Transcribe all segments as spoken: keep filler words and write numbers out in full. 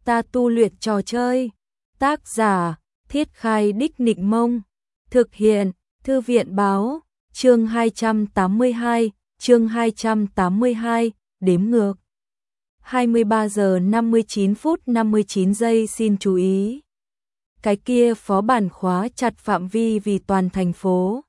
Ta tu luyện trò chơi. Tác giả, Thiết Khai Đích Nịnh Mông. Thực hiện, Thư viện Báo. Chương hai trăm tám mươi hai, chương hai trăm tám mươi hai, đếm ngược. hai mươi ba giờ năm mươi chín phút năm mươi chín giây xin chú ý. Cái kia phó bản khóa chặt phạm vi vì toàn thành phố.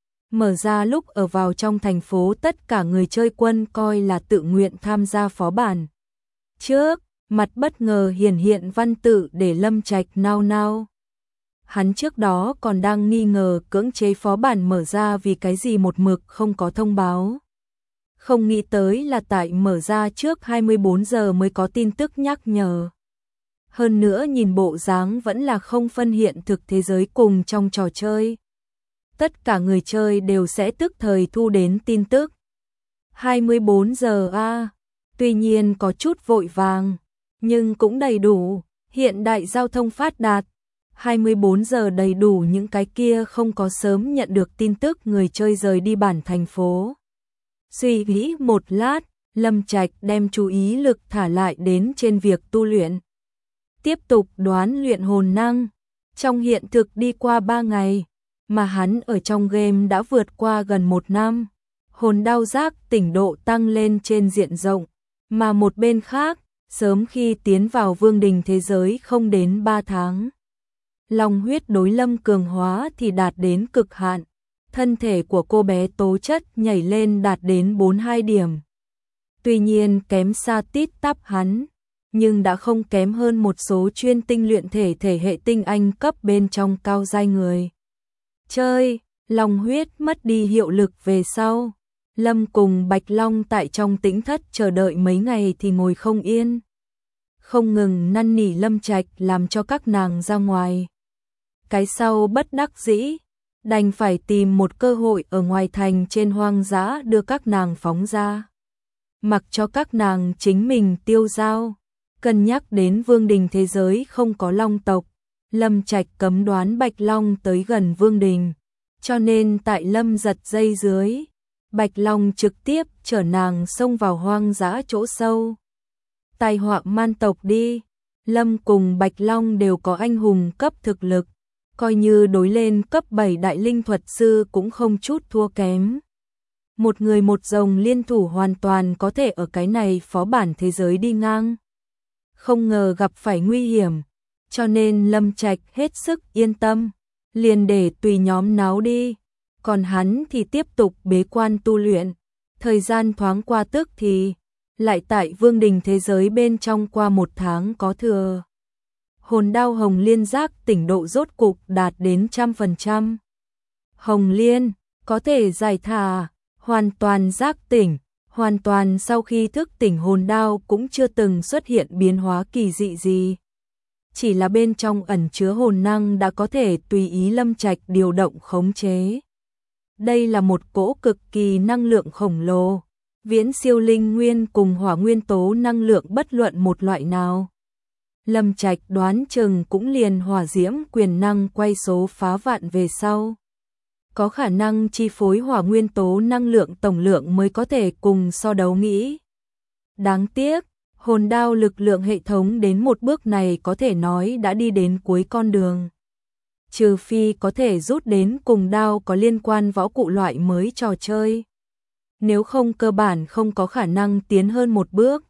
Mở ra lúc ở vào trong thành phố, tất cả người chơi quân coi là tự nguyện tham gia phó bản. Trước, mặt bất ngờ hiển hiện văn tự để Lâm Trạch nao nao. Hắn trước đó còn đang nghi ngờ cưỡng chế phó bản mở ra vì cái gì một mực không có thông báo. Không nghĩ tới là tại mở ra trước hai mươi bốn giờ mới có tin tức nhắc nhở. Hơn nữa nhìn bộ dáng vẫn là không phân hiện thực thế giới cùng trong trò chơi. Tất cả người chơi đều sẽ tức thời thu đến tin tức. hai mươi bốn giờ a, à, tuy nhiên có chút vội vàng, nhưng cũng đầy đủ, hiện đại giao thông phát đạt. hai mươi bốn giờ đầy đủ những cái kia không có sớm nhận được tin tức người chơi rời đi bản thành phố. Suy nghĩ một lát, Lâm Trạch đem chú ý lực thả lại đến trên việc tu luyện. Tiếp tục đoán luyện hồn năng. Trong hiện thực đi qua ba ngày, mà hắn ở trong game đã vượt qua gần một năm. Hồn đau giác tỉnh độ tăng lên trên diện rộng, mà một bên khác, sớm khi tiến vào vương đình thế giới không đến ba tháng. Long huyết đối Lâm cường hóa thì đạt đến cực hạn. Thân thể của cô bé tố chất nhảy lên đạt đến bốn mươi hai điểm. Tuy nhiên kém xa tít tắp hắn, nhưng đã không kém hơn một số chuyên tinh luyện thể thể hệ tinh anh cấp bên trong cao giai người chơi. Long huyết mất đi hiệu lực về sau, Lâm cùng Bạch Long tại trong tĩnh thất chờ đợi mấy ngày thì ngồi không yên, không ngừng năn nỉ Lâm Trạch làm cho các nàng ra ngoài. Cái sau bất đắc dĩ, đành phải tìm một cơ hội ở ngoài thành trên hoang dã đưa các nàng phóng ra, mặc cho các nàng chính mình tiêu dao. Cân nhắc đến vương đình thế giới không có long tộc, Lâm Trạch cấm đoán Bạch Long tới gần vương đình, cho nên tại Lâm giật dây dưới, Bạch Long trực tiếp chở nàng xông vào hoang dã chỗ sâu. Tai họa man tộc đi. Lâm cùng Bạch Long đều có anh hùng cấp thực lực, coi như đối lên cấp bảy đại linh thuật sư cũng không chút thua kém. Một người một rồng liên thủ hoàn toàn có thể ở cái này phó bản thế giới đi ngang. Không ngờ gặp phải nguy hiểm, cho nên Lâm Trạch hết sức yên tâm, liền để tùy nhóm náo đi, còn hắn thì tiếp tục bế quan tu luyện. Thời gian thoáng qua tức thì, lại tại vương đình thế giới bên trong qua một tháng có thừa. Hồn đao Hồng Liên giác tỉnh độ rốt cục đạt đến trăm phần trăm. Hồng Liên có thể giải thả, hoàn toàn giác tỉnh. Hoàn toàn sau khi thức tỉnh hồn đao cũng chưa từng xuất hiện biến hóa kỳ dị gì. Chỉ là bên trong ẩn chứa hồn năng đã có thể tùy ý Lâm Trạch điều động khống chế. Đây là một cỗ cực kỳ năng lượng khổng lồ, viễn siêu linh nguyên cùng hỏa nguyên tố năng lượng bất luận một loại nào. Lâm Trạch đoán chừng cũng liền hỏa diễm quyền năng quay số phá vạn về sau, có khả năng chi phối hỏa nguyên tố năng lượng tổng lượng mới có thể cùng so đấu nghĩ. Đáng tiếc, hồn đao lực lượng hệ thống đến một bước này có thể nói đã đi đến cuối con đường. Trừ phi có thể rút đến cùng đao có liên quan võ cụ loại mới trò chơi. Nếu không cơ bản không có khả năng tiến hơn một bước.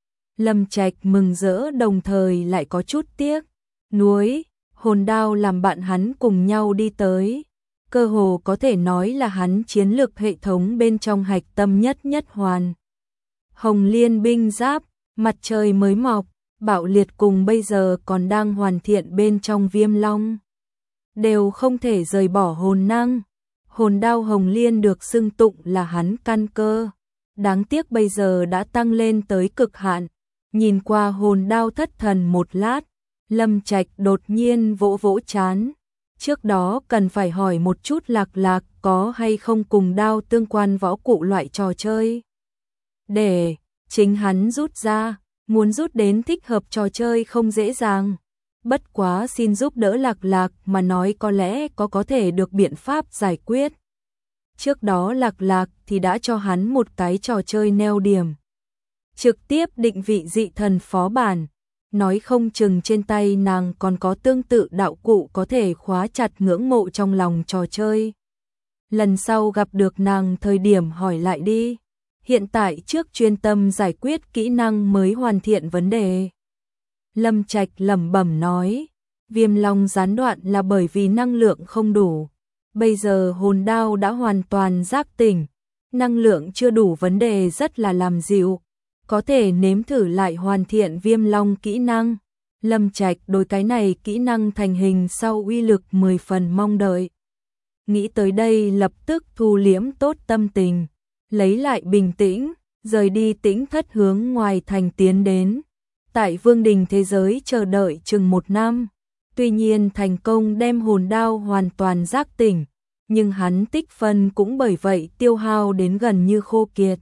Lâm Trạch mừng rỡ đồng thời lại có chút tiếc. Nuối, hồn đao làm bạn hắn cùng nhau đi tới. Cơ hồ có thể nói là hắn chiến lược hệ thống bên trong hạch tâm nhất nhất hoàn. Hồng Liên binh giáp, mặt trời mới mọc, bạo liệt cùng bây giờ còn đang hoàn thiện bên trong Viêm Long. Đều không thể rời bỏ hồn năng. Hồn đao Hồng Liên được xưng tụng là hắn căn cơ. Đáng tiếc bây giờ đã tăng lên tới cực hạn. Nhìn qua hồn đao thất thần một lát, Lâm Trạch đột nhiên vỗ vỗ chán. Trước đó cần phải hỏi một chút Lạc Lạc có hay không cùng đao tương quan võ cụ loại trò chơi. Để chính hắn rút ra, muốn rút đến thích hợp trò chơi không dễ dàng. Bất quá xin giúp đỡ Lạc Lạc mà nói có lẽ có có thể được biện pháp giải quyết. Trước đó Lạc Lạc thì đã cho hắn một cái trò chơi neo điểm. Trực tiếp định vị dị thần phó bản. nói không chừng trên tay nàng còn có tương tự đạo cụ có thể khóa chặt ngưỡng mộ trong lòng trò chơi. Lần sau gặp được nàng thời điểm hỏi lại đi. Hiện tại trước chuyên tâm giải quyết kỹ năng mới hoàn thiện vấn đề. Lâm Trạch lẩm bẩm nói, Viêm Long gián đoạn là bởi vì năng lượng không đủ. Bây giờ hồn đao đã hoàn toàn giác tỉnh, năng lượng chưa đủ vấn đề rất là làm dịu. Có thể nếm thử lại hoàn thiện Viêm Long kỹ năng. Lâm Trạch đối cái này kỹ năng thành hình sau uy lực mười phần mong đợi. Nghĩ tới đây lập tức thu liễm tốt tâm tình, lấy lại bình tĩnh, rời đi tĩnh thất hướng ngoài thành tiến đến. Tại Vương đình thế giới chờ đợi chừng một năm, tuy nhiên thành công đem hồn đao hoàn toàn giác tỉnh, nhưng hắn tích phân cũng bởi vậy tiêu hao đến gần như khô kiệt.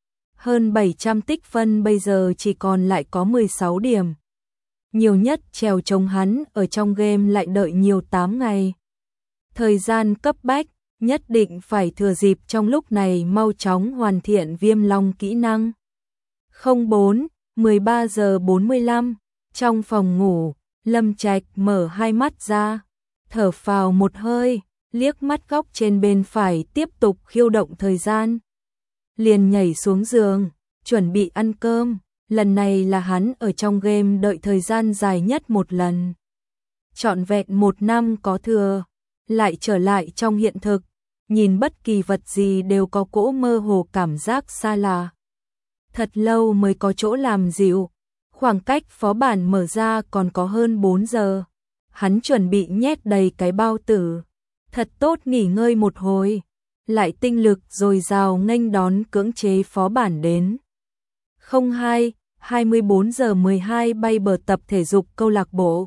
Hơn bảy trăm tích phân bây giờ chỉ còn lại có mười sáu điểm. Nhiều nhất trèo chống hắn ở trong game lại đợi nhiều tám ngày. Thời gian cấp bách, nhất định phải thừa dịp trong lúc này mau chóng hoàn thiện Viêm Long kỹ năng. không bốn, mười ba giờ bốn mươi lăm, trong phòng ngủ, Lâm Trạch mở hai mắt ra, thở phào một hơi, liếc mắt góc trên bên phải tiếp tục khiêu động thời gian. Liền nhảy xuống giường, chuẩn bị ăn cơm, lần này là hắn ở trong game đợi thời gian dài nhất một lần. Trọn vẹn một năm có thừa, lại trở lại trong hiện thực, nhìn bất kỳ vật gì đều có cỗ mơ hồ cảm giác xa lạ. Thật lâu mới có chỗ làm dịu, khoảng cách phó bản mở ra còn có hơn bốn giờ. Hắn chuẩn bị nhét đầy cái bao tử, thật tốt nghỉ ngơi một hồi, lại tinh lực dồi dào nghênh đón cưỡng chế phó bản đến. không hai, hai mươi bốn giờ mười hai bay bờ tập thể dục câu lạc bộ.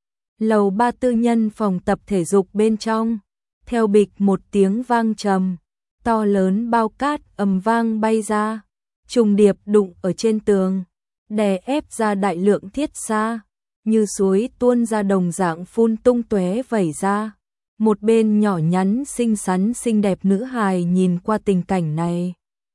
Lầu ba tư nhân phòng tập thể dục bên trong, theo bịch một tiếng vang trầm, to lớn bao cát ầm vang bay ra, trùng điệp đụng ở trên tường, đè ép ra đại lượng thiết xa, như suối tuôn ra đồng dạng phun tung tóe vẩy ra. Một bên nhỏ nhắn xinh xắn xinh đẹp nữ hài nhìn qua tình cảnh này,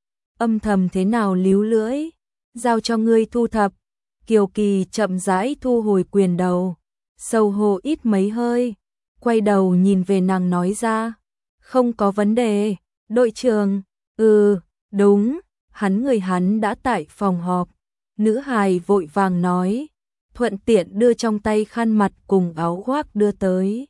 âm thầm thế nào líu lưỡi, giao cho ngươi thu thập. Kiều Kỳ chậm rãi thu hồi quyền đầu, sầu hổ ít mấy hơi, quay đầu nhìn về nàng nói ra, không có vấn đề, đội trưởng. Ừ, đúng, hắn người hắn đã tại phòng họp. Nữ hài vội vàng nói, thuận tiện đưa trong tay khăn mặt cùng áo khoác đưa tới.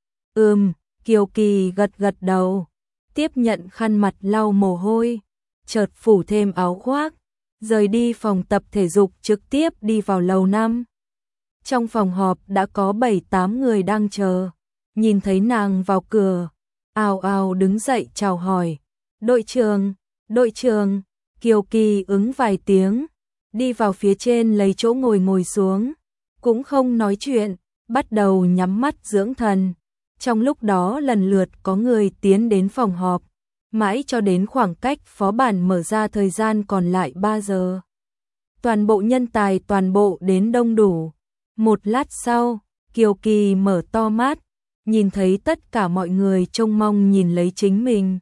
Ừm, Kiều Kỳ gật gật đầu, tiếp nhận khăn mặt lau mồ hôi, chợt phủ thêm áo khoác, rời đi phòng tập thể dục trực tiếp đi vào lầu năm. Trong phòng họp đã có bảy tám người đang chờ, nhìn thấy nàng vào cửa, ào ào đứng dậy chào hỏi. Đội trưởng, đội trưởng. Kiều Kỳ ứng vài tiếng, đi vào phía trên lấy chỗ ngồi ngồi xuống, cũng không nói chuyện, bắt đầu nhắm mắt dưỡng thần. Trong lúc đó lần lượt có người tiến đến phòng họp, mãi cho đến khoảng cách phó bản mở ra thời gian còn lại ba giờ. Toàn bộ nhân tài toàn bộ đến đông đủ. Một lát sau, Kiều Kỳ mở to mắt, nhìn thấy tất cả mọi người trông mong nhìn lấy chính mình.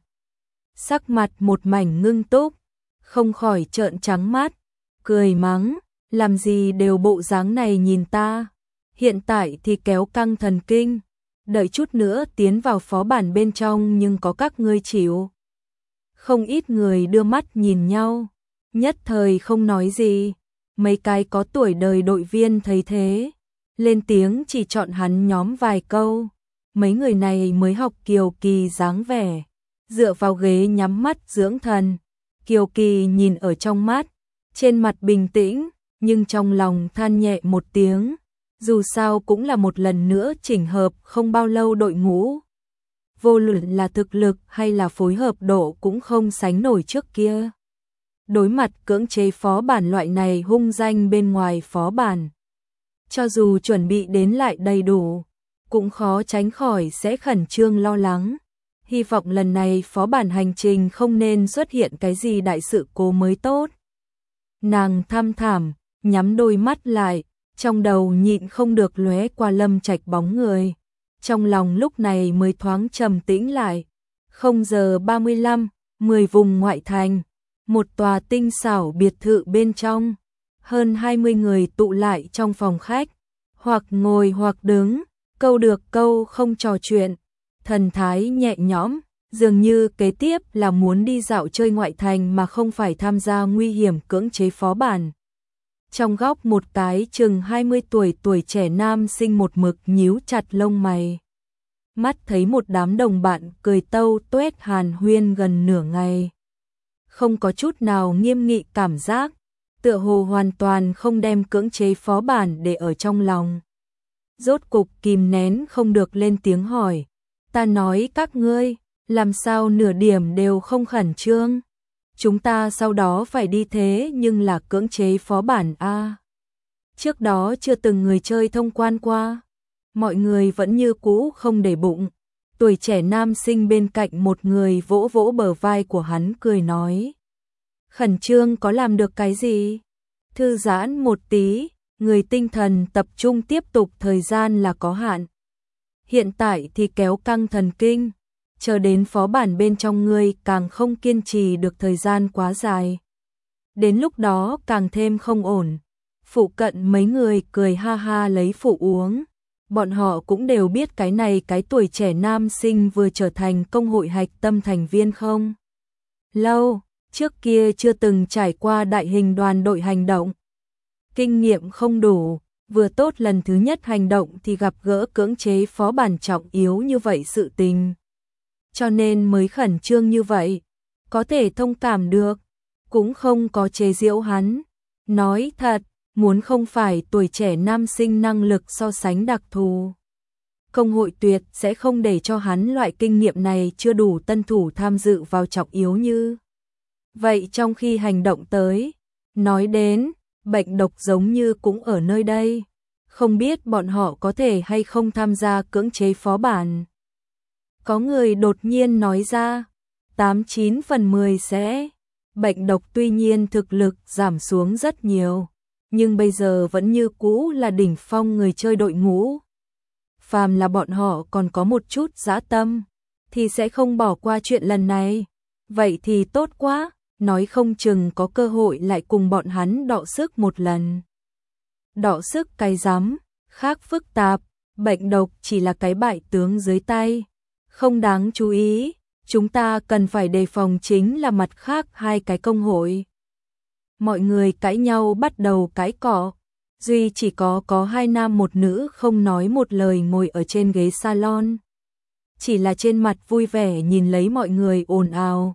Sắc mặt một mảnh ngưng túc, không khỏi trợn trắng mắt, cười mắng, làm gì đều bộ dáng này nhìn ta. Hiện tại thì kéo căng thần kinh, đợi chút nữa tiến vào phó bản bên trong nhưng có các ngươi chịu. Không ít người đưa mắt nhìn nhau, nhất thời không nói gì. Mấy cái có tuổi đời đội viên thấy thế, lên tiếng chỉ chọn hắn nhóm vài câu. Mấy người này mới học Kiều Kỳ dáng vẻ, dựa vào ghế nhắm mắt dưỡng thần. Kiều Kỳ nhìn ở trong mắt, trên mặt bình tĩnh, nhưng trong lòng than nhẹ một tiếng. Dù sao cũng là một lần nữa chỉnh hợp không bao lâu đội ngũ. Vô luận là thực lực hay là phối hợp độ cũng không sánh nổi trước kia. Đối mặt cưỡng chế phó bản loại này hung danh bên ngoài phó bản, cho dù chuẩn bị đến lại đầy đủ, cũng khó tránh khỏi sẽ khẩn trương lo lắng. Hy vọng lần này phó bản hành trình không nên xuất hiện cái gì đại sự cố mới tốt. Nàng thăm thảm, nhắm đôi mắt lại, trong đầu nhịn không được lóe qua Lâm Trạch bóng người. Trong lòng lúc này mới thoáng trầm tĩnh lại. không giờ ba mươi lăm, mười vùng ngoại thành, một tòa tinh xảo biệt thự bên trong. hơn hai mươi người tụ lại trong phòng khách, hoặc ngồi hoặc đứng, câu được câu không trò chuyện, thần thái nhẹ nhõm, dường như kế tiếp là muốn đi dạo chơi ngoại thành mà không phải tham gia nguy hiểm cưỡng chế phó bản. Trong góc một cái chừng hai mươi tuổi tuổi trẻ nam sinh một mực nhíu chặt lông mày. Mắt thấy một đám đồng bạn cười tâu tuét hàn huyên gần nửa ngày. Không có chút nào nghiêm nghị cảm giác, tựa hồ hoàn toàn không đem cưỡng chế phó bản để ở trong lòng. Rốt cục kìm nén không được lên tiếng hỏi, ta nói các ngươi, làm sao nửa điểm đều không khẩn trương? Chúng ta sau đó phải đi thế nhưng là cưỡng chế phó bản a. Trước đó chưa từng người chơi thông quan qua, mọi người vẫn như cũ không để bụng. Tuổi trẻ nam sinh bên cạnh một người vỗ vỗ bờ vai của hắn cười nói. Khẩn trương có làm được cái gì? Thư giãn một tí, người tinh thần tập trung tiếp tục thời gian là có hạn. Hiện tại thì kéo căng thần kinh, chờ đến phó bản bên trong ngươi càng không kiên trì được thời gian quá dài. Đến lúc đó càng thêm không ổn. Phụ cận mấy người cười ha ha lấy phụ uống. Bọn họ cũng đều biết cái này cái tuổi trẻ nam sinh vừa trở thành công hội hạch tâm thành viên không? Lâu, trước kia chưa từng trải qua đại hình đoàn đội hành động. Kinh nghiệm không đủ, vừa tốt lần thứ nhất hành động thì gặp gỡ cưỡng chế phó bản trọng yếu như vậy sự tình. Cho nên mới khẩn trương như vậy, có thể thông cảm được, cũng không có chế giễu hắn. Nói thật, muốn không phải tuổi trẻ nam sinh năng lực so sánh đặc thù, công hội tuyệt sẽ không để cho hắn loại kinh nghiệm này chưa đủ tân thủ tham dự vào trọng yếu như. Vậy trong khi hành động tới, nói đến, bệnh độc giống như cũng ở nơi đây, không biết bọn họ có thể hay không tham gia cưỡng chế phó bản. Có người đột nhiên nói ra, tám chín phần mười sẽ. Bệnh độc tuy nhiên thực lực giảm xuống rất nhiều, nhưng bây giờ vẫn như cũ là đỉnh phong người chơi đội ngũ. Phàm là bọn họ còn có một chút dã tâm, thì sẽ không bỏ qua chuyện lần này. Vậy thì tốt quá, nói không chừng có cơ hội lại cùng bọn hắn đọ sức một lần. Đọ sức cái rắm, khác phức tạp, bệnh độc chỉ là cái bại tướng dưới tay. Không đáng chú ý, chúng ta cần phải đề phòng chính là mặt khác hai cái công hội. Mọi người cãi nhau bắt đầu cãi cọ, duy chỉ có có hai nam một nữ không nói một lời ngồi ở trên ghế salon. Chỉ là trên mặt vui vẻ nhìn lấy mọi người ồn ào.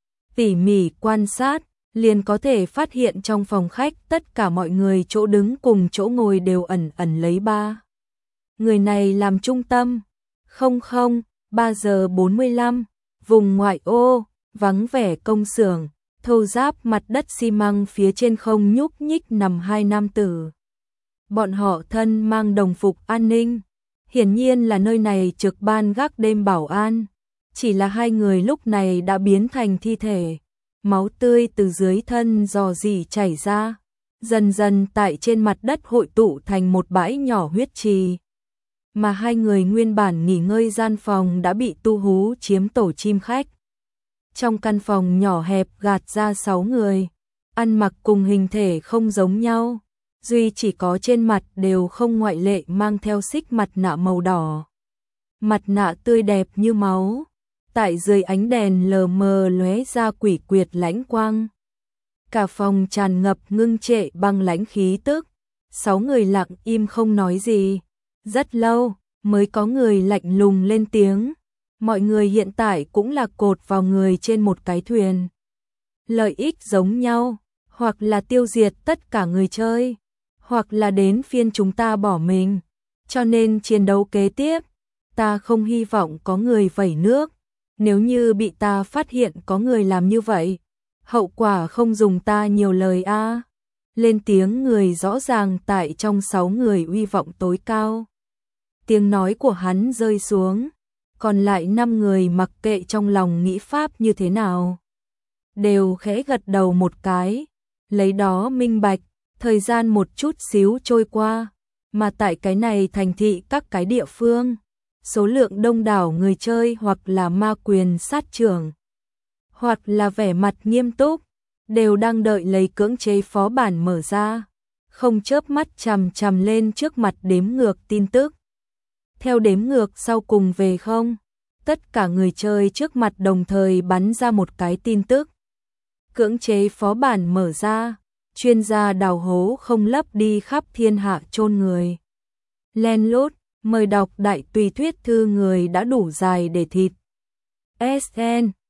Tỉ mỉ quan sát, liền có thể phát hiện trong phòng khách tất cả mọi người chỗ đứng cùng chỗ ngồi đều ẩn ẩn lấy ba. Người này làm trung tâm, không không, ba giờ bốn mươi lăm, vùng ngoại ô, vắng vẻ công xưởng, thô ráp mặt đất xi măng phía trên không nhúc nhích nằm hai nam tử. Bọn họ thân mang đồng phục an ninh, hiển nhiên là nơi này trực ban gác đêm bảo an. Chỉ là hai người lúc này đã biến thành thi thể, máu tươi từ dưới thân rò rỉ chảy ra, dần dần tại trên mặt đất hội tụ thành một bãi nhỏ huyết trì. Mà hai người nguyên bản nghỉ ngơi gian phòng đã bị tu hú chiếm tổ chim khách. Trong căn phòng nhỏ hẹp gạt ra sáu người, ăn mặc cùng hình thể không giống nhau, duy chỉ có trên mặt đều không ngoại lệ mang theo xích mặt nạ màu đỏ. Mặt nạ tươi đẹp như máu, tại dưới ánh đèn lờ mờ lóe ra quỷ quyệt lãnh quang. Cả phòng tràn ngập ngưng trệ băng lãnh khí tức, sáu người lặng im không nói gì. Rất lâu, mới có người lạnh lùng lên tiếng. Mọi người hiện tại cũng là cột vào người trên một cái thuyền. Lợi ích giống nhau, hoặc là tiêu diệt tất cả người chơi, hoặc là đến phiên chúng ta bỏ mình. Cho nên chiến đấu kế tiếp, ta không hy vọng có người vẩy nước. Nếu như bị ta phát hiện có người làm như vậy, hậu quả không dùng ta nhiều lời a. Lên tiếng người rõ ràng tại trong sáu người uy vọng tối cao. Tiếng nói của hắn rơi xuống, còn lại năm người mặc kệ trong lòng nghĩ pháp như thế nào, đều khẽ gật đầu một cái, lấy đó minh bạch, thời gian một chút xíu trôi qua, mà tại cái này thành thị các cái địa phương, số lượng đông đảo người chơi hoặc là ma quyền sát trưởng, hoặc là vẻ mặt nghiêm túc, đều đang đợi lấy cưỡng chế phó bản mở ra. không chớp mắt chằm chằm lên trước mặt đếm ngược tin tức. Theo đếm ngược sau cùng về không? Tất cả người chơi trước mặt đồng thời bắn ra một cái tin tức. Cưỡng chế phó bản mở ra, chuyên gia đào hố không lấp đi khắp thiên hạ chôn người. Len lút, mời đọc đại tùy thuyết thư người đã đủ dài để thịt. ét en